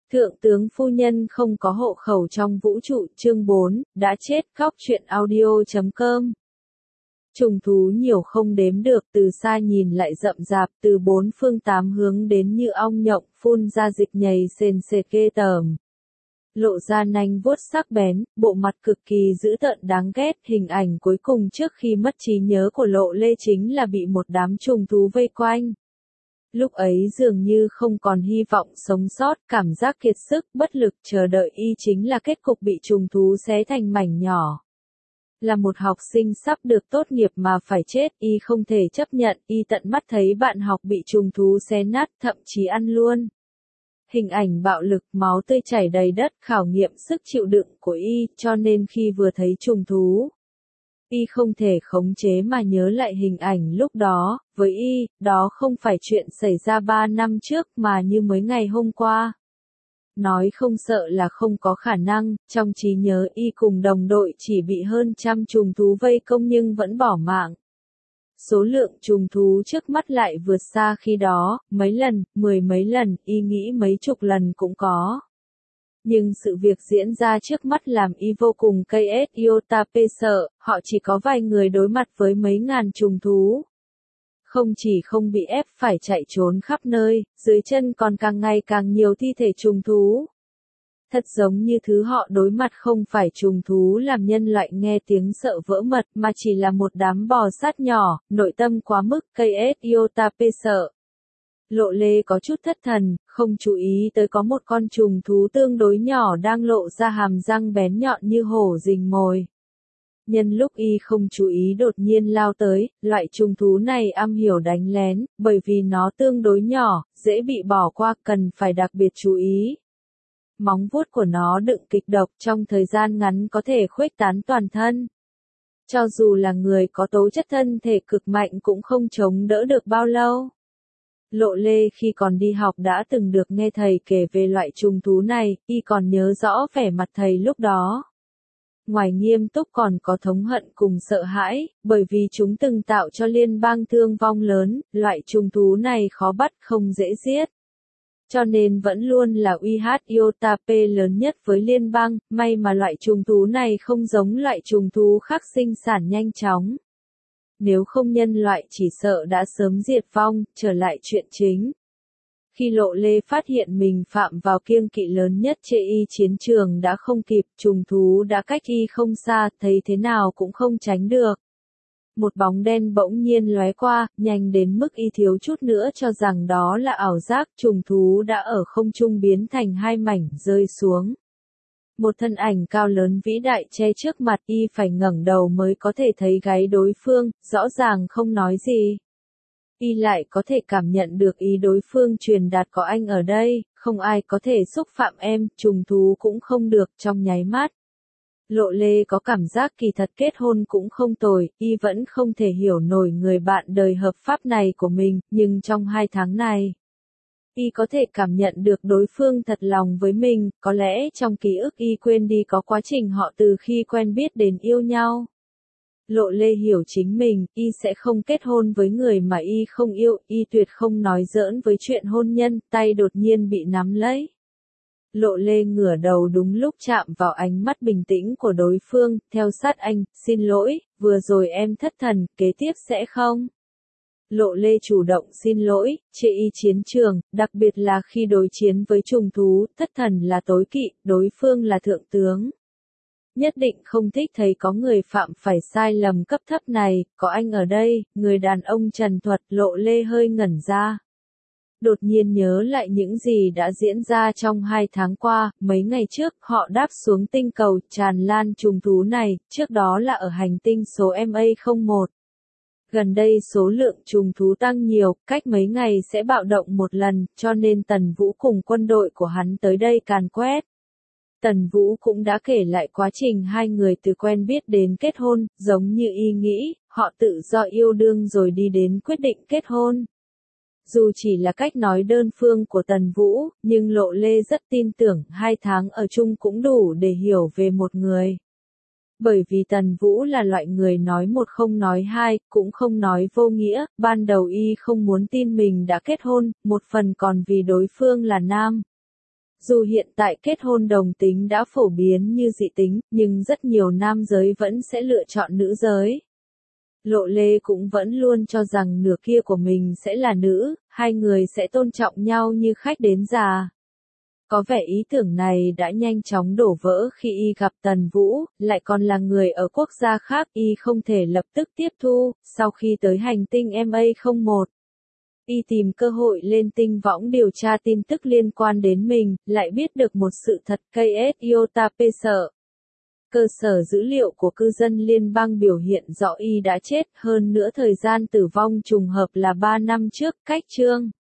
Thượng tướng phu nhân không có hộ khẩu trong vũ trụ, chương 4, đã chết, khóc chuyện audio.com. Trùng thú nhiều không đếm được, từ xa nhìn lại rậm rạp, từ bốn phương tám hướng đến như ong nhộng, phun ra dịch nhầy sền sệt ghê tởm. Lộ ra nanh vuốt sắc bén, bộ mặt cực kỳ dữ tợn đáng ghét, hình ảnh cuối cùng trước khi mất trí nhớ của Lộ Lê chính là bị một đám trùng thú vây quanh. Lúc ấy dường như không còn hy vọng sống sót, cảm giác kiệt sức, bất lực, chờ đợi y chính là kết cục bị trùng thú xé thành mảnh nhỏ. Là một học sinh sắp được tốt nghiệp mà phải chết, y không thể chấp nhận, y tận mắt thấy bạn học bị trùng thú xé nát, thậm chí ăn luôn. Hình ảnh bạo lực, máu tươi chảy đầy đất, khảo nghiệm sức chịu đựng của y, cho nên khi vừa thấy trùng thú, y không thể khống chế mà nhớ lại hình ảnh lúc đó, với y, đó không phải chuyện xảy ra 3 năm trước mà như mới ngày hôm qua. Nói không sợ là không có khả năng, trong trí nhớ y cùng đồng đội chỉ bị hơn trăm trùng thú vây công nhưng vẫn bỏ mạng. Số lượng trùng thú trước mắt lại vượt xa khi đó, mấy lần, mười mấy lần, y nghĩ mấy chục lần cũng có. Nhưng sự việc diễn ra trước mắt làm y vô cùng KSIOTAP sợ, họ chỉ có vài người đối mặt với mấy ngàn trùng thú. Không chỉ không bị ép phải chạy trốn khắp nơi, dưới chân còn càng ngày càng nhiều thi thể trùng thú. Thật giống như thứ họ đối mặt không phải trùng thú làm nhân loại nghe tiếng sợ vỡ mật mà chỉ là một đám bò sát nhỏ, nội tâm quá mức KSIOTAP sợ. Lộ Lê có chút thất thần, không chú ý tới có một con trùng thú tương đối nhỏ đang lộ ra hàm răng bén nhọn như hổ rình mồi. Nhân lúc y không chú ý đột nhiên lao tới, loại trùng thú này am hiểu đánh lén, bởi vì nó tương đối nhỏ, dễ bị bỏ qua, cần phải đặc biệt chú ý. Móng vuốt của nó đựng kịch độc, trong thời gian ngắn có thể khuếch tán toàn thân. Cho dù là người có tố chất thân thể cực mạnh cũng không chống đỡ được bao lâu. Lộ Lê khi còn đi học đã từng được nghe thầy kể về loại trùng thú này, y còn nhớ rõ vẻ mặt thầy lúc đó. Ngoài nghiêm túc còn có thống hận cùng sợ hãi, bởi vì chúng từng tạo cho liên bang thương vong lớn, loại trùng thú này khó bắt không dễ giết. Cho nên vẫn luôn là UHIOTAP lớn nhất với liên bang, may mà loại trùng thú này không giống loại trùng thú khác sinh sản nhanh chóng. Nếu không nhân loại chỉ sợ đã sớm diệt vong, trở lại chuyện chính. Khi Lộ Lê phát hiện mình phạm vào kiêng kỵ lớn nhất trên y chiến trường đã không kịp, trùng thú đã cách y không xa, thấy thế nào cũng không tránh được. Một bóng đen bỗng nhiên lóe qua, nhanh đến mức y thiếu chút nữa cho rằng đó là ảo giác, trùng thú đã ở không trung biến thành hai mảnh rơi xuống. Một thân ảnh cao lớn vĩ đại che trước mặt y phải ngẩng đầu mới có thể thấy gáy đối phương, rõ ràng không nói gì. Y lại có thể cảm nhận được ý đối phương truyền đạt có anh ở đây, không ai có thể xúc phạm em, trùng thú cũng không được trong nháy mắt. Lộ Lê có cảm giác kỳ thật kết hôn cũng không tồi, y vẫn không thể hiểu nổi người bạn đời hợp pháp này của mình, nhưng trong 2 tháng này, y có thể cảm nhận được đối phương thật lòng với mình, có lẽ trong ký ức y quên đi có quá trình họ từ khi quen biết đến yêu nhau. Lộ Lê hiểu chính mình, y sẽ không kết hôn với người mà y không yêu, y tuyệt không nói giỡn với chuyện hôn nhân, tay đột nhiên bị nắm lấy. Lộ Lê ngửa đầu đúng lúc chạm vào ánh mắt bình tĩnh của đối phương, theo sát anh, xin lỗi, vừa rồi em thất thần, kế tiếp sẽ không. Lộ Lê chủ động xin lỗi, chê y chiến trường, đặc biệt là khi đối chiến với trùng thú, thất thần là tối kỵ, đối phương là thượng tướng. Nhất định không thích thấy có người phạm phải sai lầm cấp thấp này, có anh ở đây, người đàn ông trần thuật. Lộ Lê hơi ngẩn ra. Đột nhiên nhớ lại những gì đã diễn ra trong 2 tháng qua, mấy ngày trước họ đáp xuống tinh cầu tràn lan trùng thú này, trước đó là ở hành tinh số MA01. Gần đây số lượng trùng thú tăng nhiều, cách mấy ngày sẽ bạo động một lần, cho nên Tần Vũ cùng quân đội của hắn tới đây càn quét. Tần Vũ cũng đã kể lại quá trình hai người từ quen biết đến kết hôn, giống như y nghĩ, họ tự do yêu đương rồi đi đến quyết định kết hôn. Dù chỉ là cách nói đơn phương của Tần Vũ, nhưng Lộ Lê rất tin tưởng 2 tháng ở chung cũng đủ để hiểu về một người. Bởi vì Tần Vũ là loại người nói một không nói hai, cũng không nói vô nghĩa, ban đầu y không muốn tin mình đã kết hôn, một phần còn vì đối phương là nam. Dù hiện tại kết hôn đồng tính đã phổ biến như dị tính, nhưng rất nhiều nam giới vẫn sẽ lựa chọn nữ giới. Lộ Lê cũng vẫn luôn cho rằng nửa kia của mình sẽ là nữ, hai người sẽ tôn trọng nhau như khách đến già. Có vẻ ý tưởng này đã nhanh chóng đổ vỡ khi y gặp Tần Vũ, lại còn là người ở quốc gia khác, y không thể lập tức tiếp thu. Sau khi tới hành tinh MA01, y tìm cơ hội lên tinh võng điều tra tin tức liên quan đến mình, lại biết được một sự thật. KS Iota sợ. Cơ sở dữ liệu của cư dân liên bang biểu hiện rõ y đã chết, hơn nữa thời gian tử vong trùng hợp là 3 năm trước. Cách chương